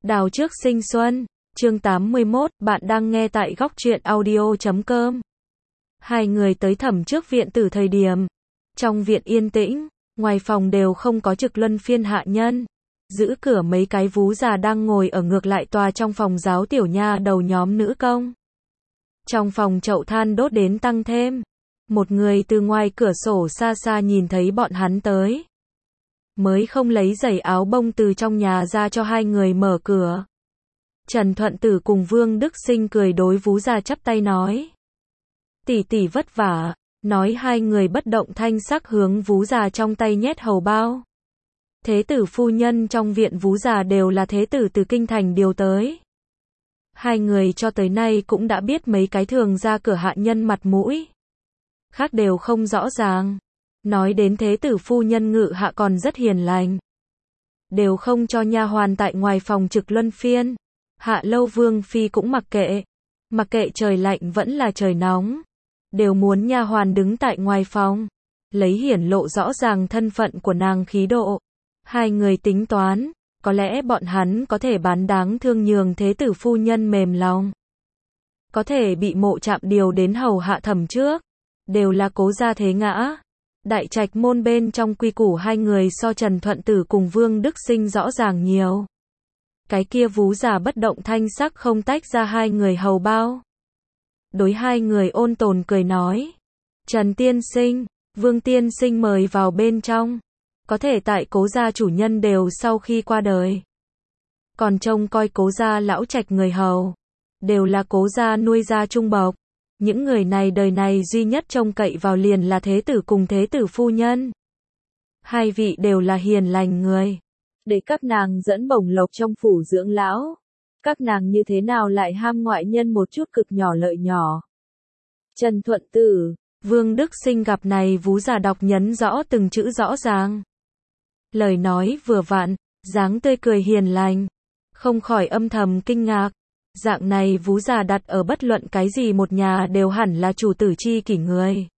Đào trước sinh xuân, chương 81, bạn đang nghe tại góc truyện audio.com. Hai người tới thẩm trước viện từ thời điểm. Trong viện yên tĩnh, ngoài phòng đều không có trực luân phiên hạ nhân. Giữ cửa mấy cái vú già đang ngồi ở ngược lại tòa trong phòng giáo tiểu nha đầu nhóm nữ công. Trong phòng chậu than đốt đến tăng thêm. Một người từ ngoài cửa sổ xa xa nhìn thấy bọn hắn tới. Mới không lấy giày áo bông từ trong nhà ra cho hai người mở cửa. Trần Thuận Tử cùng Vương Đức Sinh cười đối vú già chắp tay nói. Tỷ tỷ vất vả, nói hai người bất động thanh sắc hướng vú già trong tay nhét hầu bao. Thế tử phu nhân trong viện vú già đều là thế tử từ kinh thành điều tới. Hai người cho tới nay cũng đã biết mấy cái thường ra cửa hạ nhân mặt mũi. Khác đều không rõ ràng. Nói đến thế tử phu nhân ngự hạ còn rất hiền lành. Đều không cho nha hoàn tại ngoài phòng trực luân phiên. Hạ lâu vương phi cũng mặc kệ. Mặc kệ trời lạnh vẫn là trời nóng. Đều muốn nha hoàn đứng tại ngoài phòng. Lấy hiển lộ rõ ràng thân phận của nàng khí độ. Hai người tính toán. Có lẽ bọn hắn có thể bán đáng thương nhường thế tử phu nhân mềm lòng. Có thể bị Mộ Trạm điều đến hầu hạ thẩm trước. Đều là cố gia thế ngã. Đại trạch môn bên trong quy củ hai người so Trần Thuận Tử cùng Vương Đức Sinh rõ ràng nhiều. Cái kia vú già bất động thanh sắc không tách ra hai người hầu bao. Đối hai người ôn tồn cười nói. Trần tiên sinh, Vương tiên sinh mời vào bên trong. Có thể tại cố gia chủ nhân đều sau khi qua đời. Còn trông coi cố gia lão trạch người hầu. Đều là cố gia nuôi gia trung bộc. Những người này đời này duy nhất trông cậy vào liền là thế tử cùng thế tử phu nhân. Hai vị đều là hiền lành người. Để các nàng dẫn bổng lộc trong phủ dưỡng lão. Các nàng như thế nào lại ham ngoại nhân một chút cực nhỏ lợi nhỏ. Trần Thuận Tử, Vương Đức Sinh gặp này vú già đọc nhấn rõ từng chữ rõ ràng. Lời nói vừa vặn, dáng tươi cười hiền lành. Không khỏi âm thầm kinh ngạc. Dạng này vú già đặt ở bất luận cái gì một nhà đều hẳn là chủ tử chi kỷ người.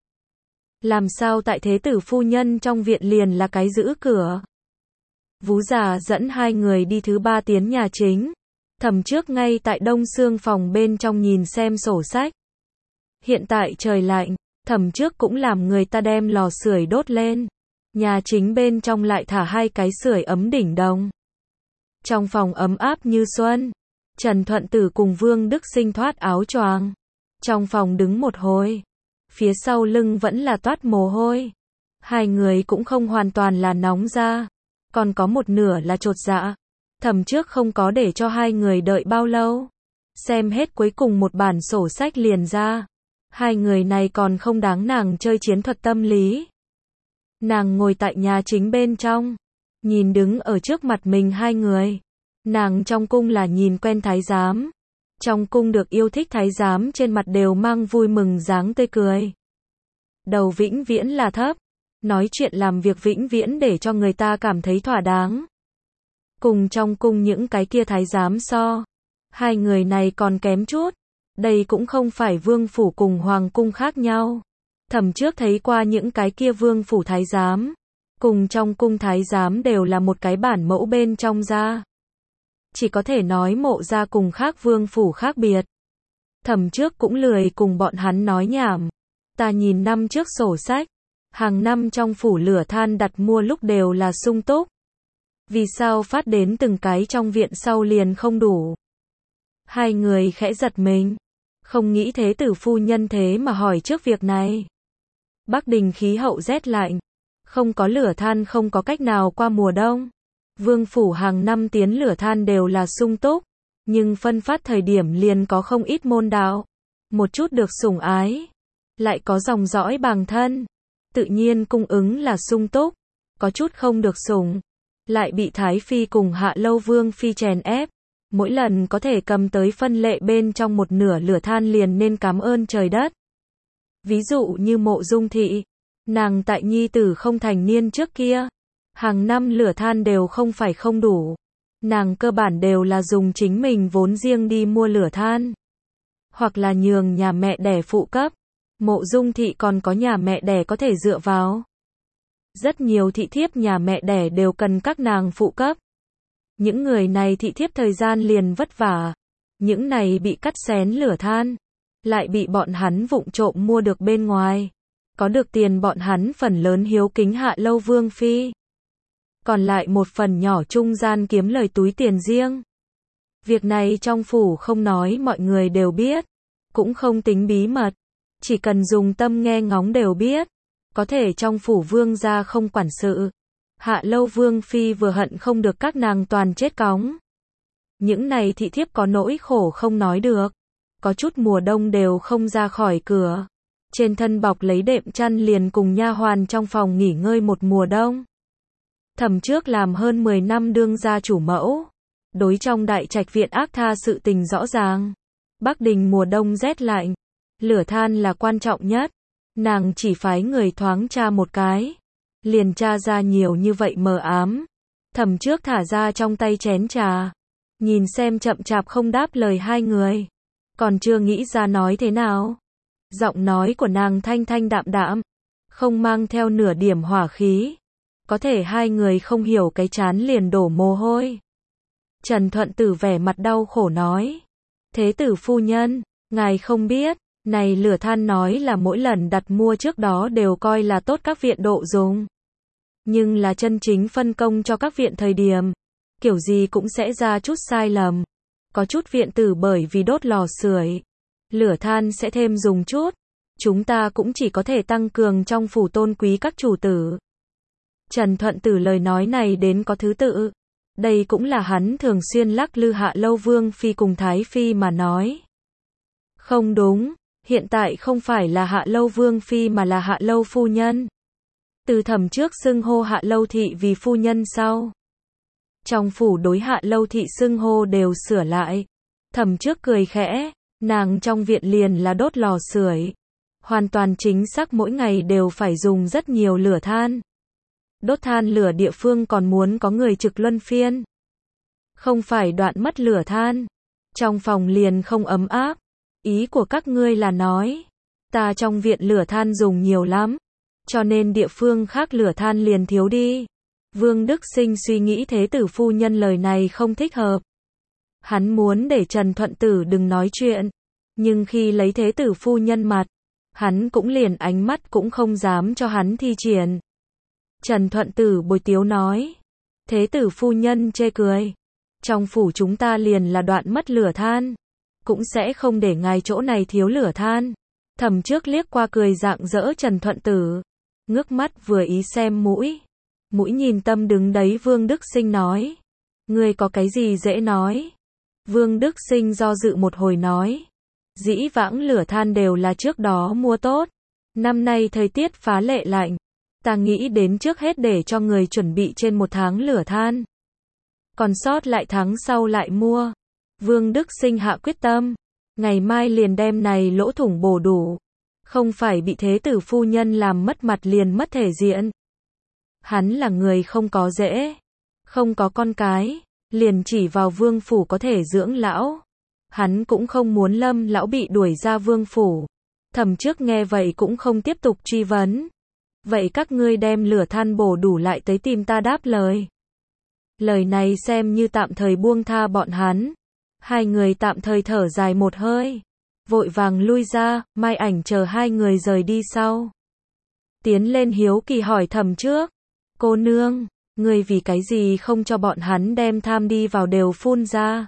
Làm sao tại thế tử phu nhân trong viện liền là cái giữ cửa. Vú già dẫn hai người đi thứ ba tiến nhà chính. Thẩm trước ngay tại đông xương phòng bên trong nhìn xem sổ sách. Hiện tại trời lạnh, thẩm trước cũng làm người ta đem lò sưởi đốt lên. Nhà chính bên trong lại thả hai cái sưởi ấm đỉnh đồng. Trong phòng ấm áp như xuân. Trần Thuận Tử cùng Vương Đức Sinh thoát áo choàng. Trong phòng đứng một hồi. Phía sau lưng vẫn là toát mồ hôi. Hai người cũng không hoàn toàn là nóng ra. Còn có một nửa là chột dạ. Thẩm trước không có để cho hai người đợi bao lâu. Xem hết cuối cùng một bản sổ sách liền ra. Hai người này còn không đáng nàng chơi chiến thuật tâm lý. Nàng ngồi tại nhà chính bên trong. Nhìn đứng ở trước mặt mình hai người. Nàng trong cung là nhìn quen thái giám. Trong cung được yêu thích thái giám trên mặt đều mang vui mừng dáng tươi cười. Đầu vĩnh viễn là thấp. Nói chuyện làm việc vĩnh viễn để cho người ta cảm thấy thỏa đáng. Cùng trong cung những cái kia thái giám so. Hai người này còn kém chút. Đây cũng không phải vương phủ cùng hoàng cung khác nhau. Thẩm trước thấy qua những cái kia vương phủ thái giám. Cùng trong cung thái giám đều là một cái bản mẫu bên trong ra. Chỉ có thể nói Mộ gia cùng khác vương phủ khác biệt. Thẩm trước cũng lười cùng bọn hắn nói nhảm. Ta nhìn năm trước sổ sách. Hàng năm trong phủ lửa than đặt mua lúc đều là sung túc. Vì sao phát đến từng cái trong viện sau liền không đủ? Hai người khẽ giật mình. Không nghĩ thế tử phu nhân thế mà hỏi trước việc này. Bắc Đình khí hậu rét lạnh. Không có lửa than không có cách nào qua mùa đông. Vương phủ hàng năm tiến lửa than đều là sung túc. Nhưng phân phát thời điểm liền có không ít môn đạo. Một chút được sủng ái. Lại có dòng dõi bằng thân. Tự nhiên cung ứng là sung túc. Có chút không được sủng. Lại bị Thái Phi cùng Hạ Lâu Vương Phi chèn ép. Mỗi lần có thể cầm tới phân lệ bên trong một nửa lửa than liền nên cảm ơn trời đất. Ví dụ như Mộ Dung Thị. Nàng tại nhi tử không thành niên trước kia. Hàng năm lửa than đều không phải không đủ. Nàng cơ bản đều là dùng chính mình vốn riêng đi mua lửa than. Hoặc là nhường nhà mẹ đẻ phụ cấp. Mộ Dung Thị còn có nhà mẹ đẻ có thể dựa vào. Rất nhiều thị thiếp nhà mẹ đẻ đều cần các nàng phụ cấp. Những người này thị thiếp thời gian liền vất vả. Những này bị cắt xén lửa than, lại bị bọn hắn vụng trộm mua được bên ngoài. Có được tiền bọn hắn phần lớn hiếu kính Hạ Lâu Vương Phi. Còn lại một phần nhỏ trung gian kiếm lời túi tiền riêng. Việc này trong phủ không nói mọi người đều biết. Cũng không tính bí mật. Chỉ cần dùng tâm nghe ngóng đều biết. Có thể trong phủ vương gia không quản sự. Hạ Lâu Vương Phi vừa hận không được các nàng toàn chết cóng. Những này thị thiếp có nỗi khổ không nói được. Có chút mùa đông đều không ra khỏi cửa. Trên thân bọc lấy đệm chăn liền cùng nha hoàn trong phòng nghỉ ngơi một mùa đông. Thẩm trước làm hơn 10 năm đương gia chủ mẫu. Đối trong đại trạch viện ác tha sự tình rõ ràng. Bắc Đình mùa đông rét lạnh. Lửa than là quan trọng nhất. Nàng chỉ phái người thoáng tra một cái. Liền tra ra nhiều như vậy mờ ám. Thẩm trước thả ra trong tay chén trà. Nhìn xem chậm chạp không đáp lời hai người. Còn chưa nghĩ ra nói thế nào. Giọng nói của nàng thanh thanh đạm đạm. Không mang theo nửa điểm hỏa khí. Có thể hai người không hiểu cái chán liền đổ mồ hôi. Trần Thuận Tử vẻ mặt đau khổ nói. Thế tử phu nhân, ngài không biết, này lửa than nói là mỗi lần đặt mua trước đó đều coi là tốt các viện độ dùng. Nhưng là chân chính phân công cho các viện thời điểm, kiểu gì cũng sẽ ra chút sai lầm. Có chút viện tử bởi vì đốt lò sưởi, lửa than sẽ thêm dùng chút. Chúng ta cũng chỉ có thể tăng cường trong phủ tôn quý các chủ tử. Trần Thuận Tử lời nói này đến có thứ tự. Đây cũng là hắn thường xuyên lắc lư Hạ Lâu Vương Phi cùng Thái Phi mà nói. Không đúng, hiện tại không phải là Hạ Lâu Vương Phi mà là Hạ Lâu Phu Nhân. Từ Thẩm trước xưng hô Hạ Lâu Thị vì phu nhân sau. Trong phủ đối Hạ Lâu Thị xưng hô đều sửa lại. Thẩm trước cười khẽ, nàng trong viện liền là đốt lò sưởi. Hoàn toàn chính xác mỗi ngày đều phải dùng rất nhiều lửa than. Đốt than lửa địa phương còn muốn có người trực luân phiên. Không phải đoạn mất lửa than. Trong phòng liền không ấm áp. Ý của các ngươi là nói. Ta trong viện lửa than dùng nhiều lắm. Cho nên địa phương khác lửa than liền thiếu đi. Vương Đức Sinh suy nghĩ thế tử phu nhân lời này không thích hợp. Hắn muốn để Trần Thuận Tử đừng nói chuyện. Nhưng khi lấy thế tử phu nhân mặt. Hắn cũng liền ánh mắt cũng không dám cho hắn thi triển. Trần Thuận Tử bồi tiếu nói. Thế tử phu nhân chê cười. Trong phủ chúng ta liền là đoạn mất lửa than. Cũng sẽ không để ngài chỗ này thiếu lửa than. Thẩm trước liếc qua cười rạng rỡ Trần Thuận Tử. Ngước mắt vừa ý xem mũi. Mũi nhìn tâm đứng đấy Vương Đức Sinh nói. Ngươi có cái gì dễ nói. Vương Đức Sinh do dự một hồi nói. Dĩ vãng lửa than đều là trước đó mua tốt. Năm nay thời tiết phá lệ lạnh. Ta nghĩ đến trước hết để cho người chuẩn bị trên 1 tháng lửa than. Còn sót lại tháng sau lại mua. Vương Đức Sinh hạ quyết tâm. Ngày mai liền đem này lỗ thủng bổ đủ. Không phải bị thế tử phu nhân làm mất mặt liền mất thể diện. Hắn là người không có rễ. Không có con cái. Liền chỉ vào vương phủ có thể dưỡng lão. Hắn cũng không muốn Lâm lão bị đuổi ra vương phủ. Thẩm trước nghe vậy cũng không tiếp tục truy vấn. Vậy các ngươi đem lửa than bổ đủ lại tới tìm ta đáp lời. Lời này xem như tạm thời buông tha bọn hắn. Hai người tạm thời thở dài một hơi. Vội vàng lui ra, Mai Ảnh chờ hai người rời đi sau. Tiến lên hiếu kỳ hỏi Thẩm trước. Cô nương, ngươi vì cái gì không cho bọn hắn đem tham đi vào đều phun ra.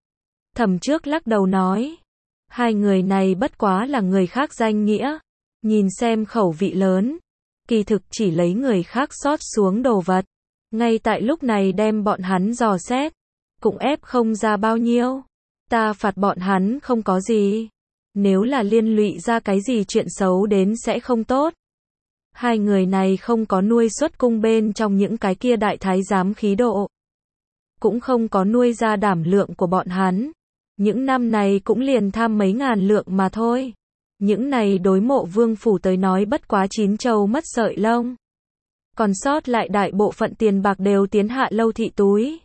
Thẩm trước lắc đầu nói. Hai người này bất quá là người khác danh nghĩa. Nhìn xem khẩu vị lớn. Kỳ thực chỉ lấy người khác xót xuống đồ vật. Ngay tại lúc này đem bọn hắn dò xét. Cũng ép không ra bao nhiêu. Ta phạt bọn hắn không có gì. Nếu là liên lụy ra cái gì chuyện xấu đến sẽ không tốt. Hai người này không có nuôi xuất cung bên trong những cái kia đại thái giám khí độ. Cũng không có nuôi ra đảm lượng của bọn hắn. Những năm này cũng liền tham mấy ngàn lượng mà thôi. Những này đối Mộ Vương phủ tới nói bất quá 9 trâu mất sợi lông. Còn sót lại đại bộ phận tiền bạc đều tiến Hạ Lâu Thị túi.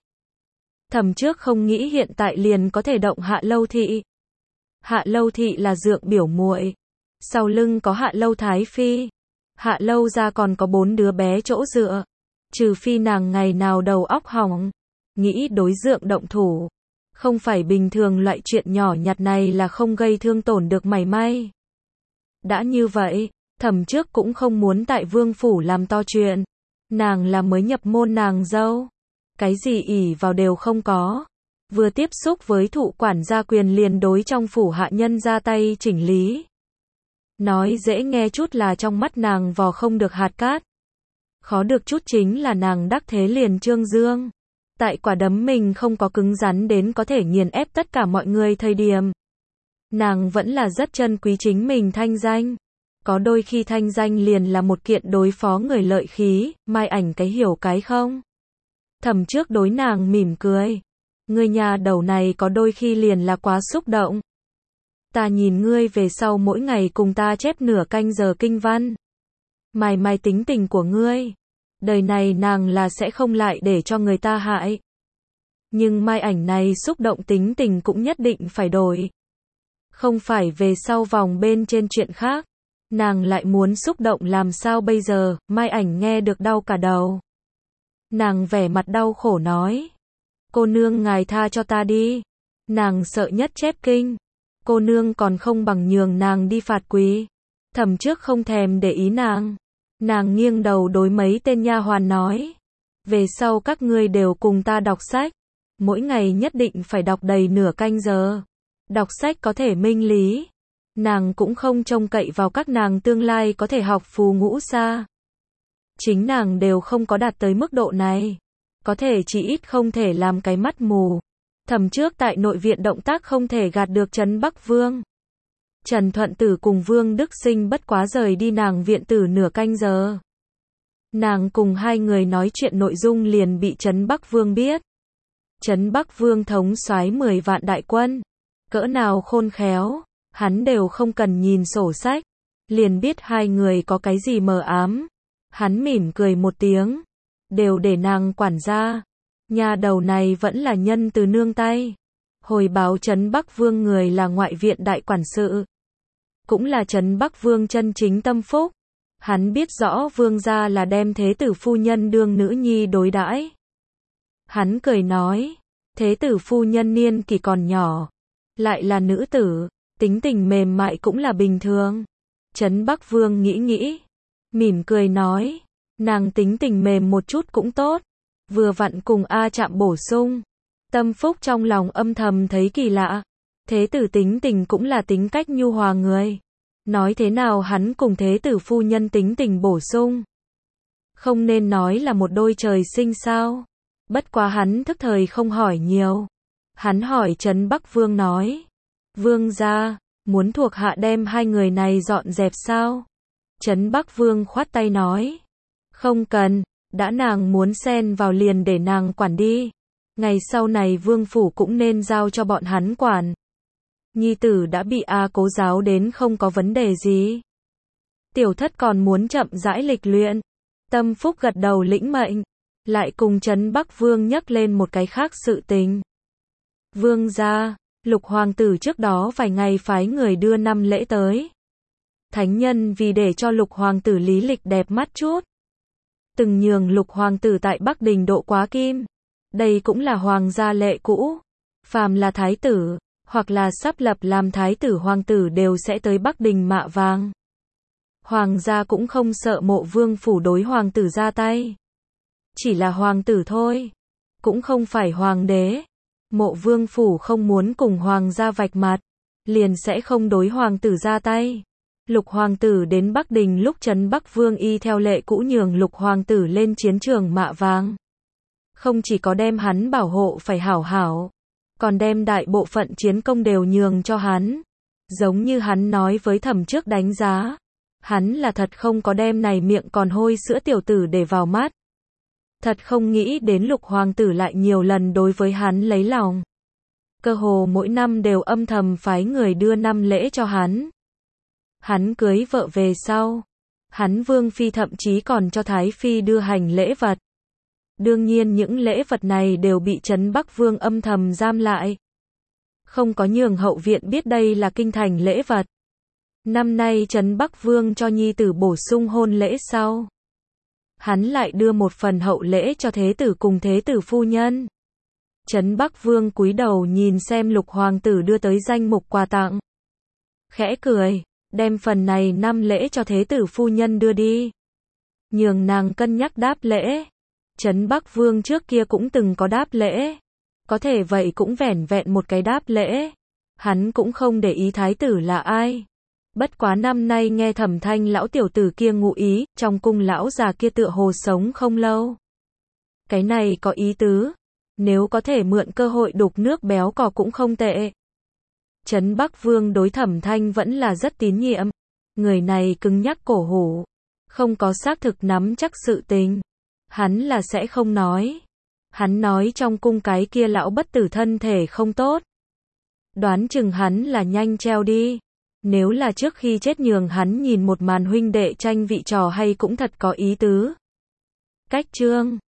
Thẩm trước không nghĩ hiện tại liền có thể động Hạ Lâu Thị. Hạ Lâu Thị là dượng biểu muội. Sau lưng có Hạ Lâu Thái Phi. Hạ Lâu ra còn có 4 đứa bé chỗ dựa. Trừ phi nàng ngày nào đầu óc hỏng. nghĩ đối dượng động thủ. Không phải bình thường loại chuyện nhỏ nhặt này là không gây thương tổn được mảy may. Đã như vậy, Thẩm trước cũng không muốn tại vương phủ làm to chuyện. Nàng là mới nhập môn nàng dâu. Cái gì ỷ vào đều không có. Vừa tiếp xúc với thụ quản gia quyền liền đối trong phủ hạ nhân ra tay chỉnh lý. Nói dễ nghe chút là trong mắt nàng vò không được hạt cát. Khó được chút chính là nàng đắc thế liền trương dương. Tại quả đấm mình không có cứng rắn đến có thể nghiền ép tất cả mọi người thời điểm. Nàng vẫn là rất trân quý chính mình thanh danh. Có đôi khi thanh danh liền là một kiện đối phó người lợi khí, Mai Ảnh cái hiểu cái không? Thẩm trước đối nàng mỉm cười. Ngươi nhà đầu này có đôi khi liền là quá xúc động. Ta nhìn ngươi về sau mỗi ngày cùng ta chép nửa canh giờ kinh văn. Mai tính tình của ngươi. Đời này nàng là sẽ không lại để cho người ta hại. Nhưng Mai Ảnh này xúc động tính tình cũng nhất định phải đổi. Không phải về sau vòng bên trên chuyện khác. Nàng lại muốn xúc động làm sao bây giờ, Mai Ảnh nghe được đau cả đầu. Nàng vẻ mặt đau khổ nói. Cô nương ngài tha cho ta đi. Nàng sợ nhất chép kinh. Cô nương còn không bằng nhường nàng đi phạt quỳ. Thẩm trước không thèm để ý nàng. Nàng nghiêng đầu đối mấy tên nha hoàn nói. Về sau các ngươi đều cùng ta đọc sách. Mỗi ngày nhất định phải đọc đầy nửa canh giờ. Đọc sách có thể minh lý. Nàng cũng không trông cậy vào các nàng tương lai có thể học phù ngũ xa. Chính nàng đều không có đạt tới mức độ này. Có thể chỉ ít không thể làm cái mắt mù. Thẩm trước tại nội viện động tác không thể gạt được Trấn Bắc Vương. Trần Thuận Tử cùng Vương Đức Sinh bất quá rời đi nàng viện tử nửa canh giờ. Nàng cùng hai người nói chuyện nội dung liền bị Trấn Bắc Vương biết. Trấn Bắc Vương thống soái 10 vạn đại quân. Cỡ nào khôn khéo, hắn đều không cần nhìn sổ sách. Liền biết hai người có cái gì mờ ám. Hắn mỉm cười một tiếng. Đều để nàng quản gia. Nhà đầu này vẫn là nhân từ nương tay. Hồi báo Trấn Bắc Vương người là ngoại viện đại quản sự. Cũng là Trấn Bắc Vương chân chính tâm phúc. Hắn biết rõ vương gia là đem thế tử phu nhân đương nữ nhi đối đãi. Hắn cười nói. Thế tử phu nhân niên kỷ còn nhỏ. Lại là nữ tử. Tính tình mềm mại cũng là bình thường. Trấn Bắc Vương nghĩ. Mỉm cười nói. Nàng tính tình mềm một chút cũng tốt. Vừa vặn cùng A Trạm bổ sung. Tâm phúc trong lòng âm thầm thấy kỳ lạ. Thế tử tính tình cũng là tính cách nhu hòa người. Nói thế nào hắn cùng thế tử phu nhân tính tình bổ sung. Không nên nói là một đôi trời sinh sao. Bất quá hắn thức thời không hỏi nhiều. Hắn hỏi Trấn Bắc Vương nói. Vương gia, muốn thuộc hạ đem hai người này dọn dẹp sao? Trấn Bắc Vương khoát tay nói. Không cần, đã nàng muốn xen vào liền để nàng quản đi. Ngày sau này vương phủ cũng nên giao cho bọn hắn quản. Nhi tử đã bị Cố giáo đến không có vấn đề gì. Tiểu thất còn muốn chậm rãi lịch luyện. Tâm phúc gật đầu lĩnh mệnh. Lại cùng Trấn Bắc Vương nhắc lên một cái khác sự tình. Vương gia, Lục hoàng tử trước đó vài ngày phái người đưa 5 lễ tới. Thánh nhân vì để cho Lục hoàng tử lý lịch đẹp mắt chút. Từng nhường Lục hoàng tử tại Bắc Đình độ quá kim. Đây cũng là hoàng gia lệ cũ. Phàm là thái tử, hoặc là sắp lập làm thái tử hoàng tử đều sẽ tới Bắc Đình mạ vàng. Hoàng gia cũng không sợ Mộ Vương phủ đối hoàng tử ra tay. Chỉ là hoàng tử thôi. Cũng không phải hoàng đế. Mộ Vương phủ không muốn cùng hoàng gia vạch mặt. Liền sẽ không đối hoàng tử ra tay. Lục hoàng tử đến Bắc Đình lúc Trấn Bắc Vương y theo lệ cũ nhường Lục hoàng tử lên chiến trường mạ vàng. Không chỉ có đem hắn bảo hộ phải hảo hảo. Còn đem đại bộ phận chiến công đều nhường cho hắn. Giống như hắn nói với Thẩm trước đánh giá. Hắn là thật không có đem này miệng còn hôi sữa tiểu tử để vào mắt. Thật không nghĩ đến Lục hoàng tử lại nhiều lần đối với hắn lấy lòng. Cơ hồ mỗi năm đều âm thầm phái người đưa 5 lễ cho hắn. Hắn cưới vợ về sau. Hắn Vương Phi thậm chí còn cho Thái Phi đưa hành lễ vật. Đương nhiên những lễ vật này đều bị Trấn Bắc Vương âm thầm giam lại. Không có nhường hậu viện biết đây là kinh thành lễ vật. Năm nay Trấn Bắc Vương cho nhi tử bổ sung hôn lễ sau. Hắn lại đưa một phần hậu lễ cho thế tử cùng thế tử phu nhân. Trấn Bắc Vương cúi đầu nhìn xem Lục hoàng tử đưa tới danh mục quà tặng. Khẽ cười, đem phần này 5 lễ cho thế tử phu nhân đưa đi. Nhường nàng cân nhắc đáp lễ. Trấn Bắc Vương trước kia cũng từng có đáp lễ. Có thể vậy cũng vẻn vẹn một cái đáp lễ. Hắn cũng không để ý thái tử là ai. Bất quá năm nay nghe Thẩm Thanh lão tiểu tử kia ngụ ý, trong cung lão già kia tựa hồ sống không lâu. Cái này có ý tứ. Nếu có thể mượn cơ hội đục nước béo cò cũng không tệ. Trấn Bắc Vương đối Thẩm Thanh vẫn là rất tín nhiệm. Người này cứng nhắc cổ hủ. Không có xác thực nắm chắc sự tình. Hắn là sẽ không nói. Hắn nói trong cung cái kia lão bất tử thân thể không tốt. Đoán chừng hắn là nhanh treo đi. Nếu là trước khi chết nhường hắn nhìn một màn huynh đệ tranh vị trò hay cũng thật có ý tứ. Cách chương